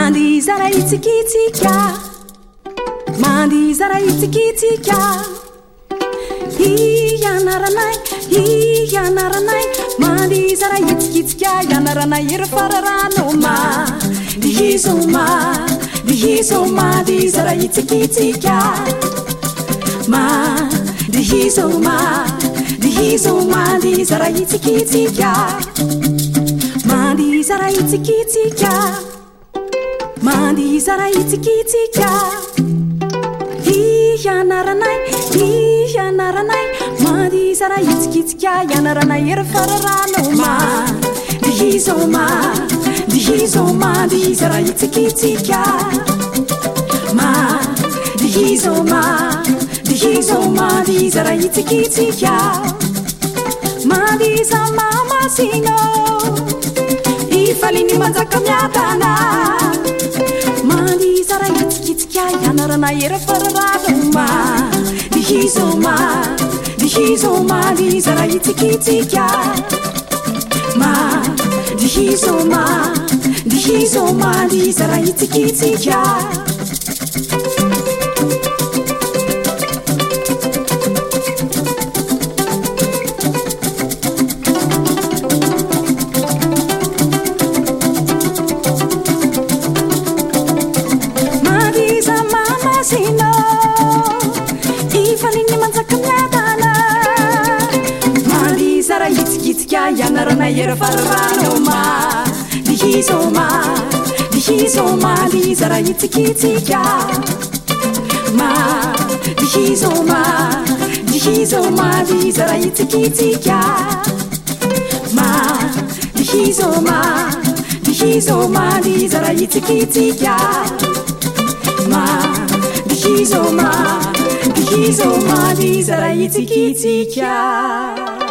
mandizara itsikitsika mandizara itsikitsika ianaranay ianaranay mandizara itsikitsika ianaranay irafararano dihizoma mandizara itsikitsika dihizoma mandizara itsikitsika mandizara itsikitsika mandizara itsikitsika ianaranay mandizara itsikitsika ianaranay irafararano dihizoma mandizara itsikitsika dihizoma mandizara itsikitsika mandiza mamasino ifaliny manjaka miatana mandizara itsikitsika ianarana irafararano dihizoma mandizara itsikitsika dihizoma mandizara itsikitsika mandiza mamasino ifaliny manjaka miatana mandizara itsikitsika ianarana irafararano dihizoma mandizara itsikitsika dihizoma mandizara itsikitsika dihizoma mandizara itsikitsika dihizoma mandizara itsikitsika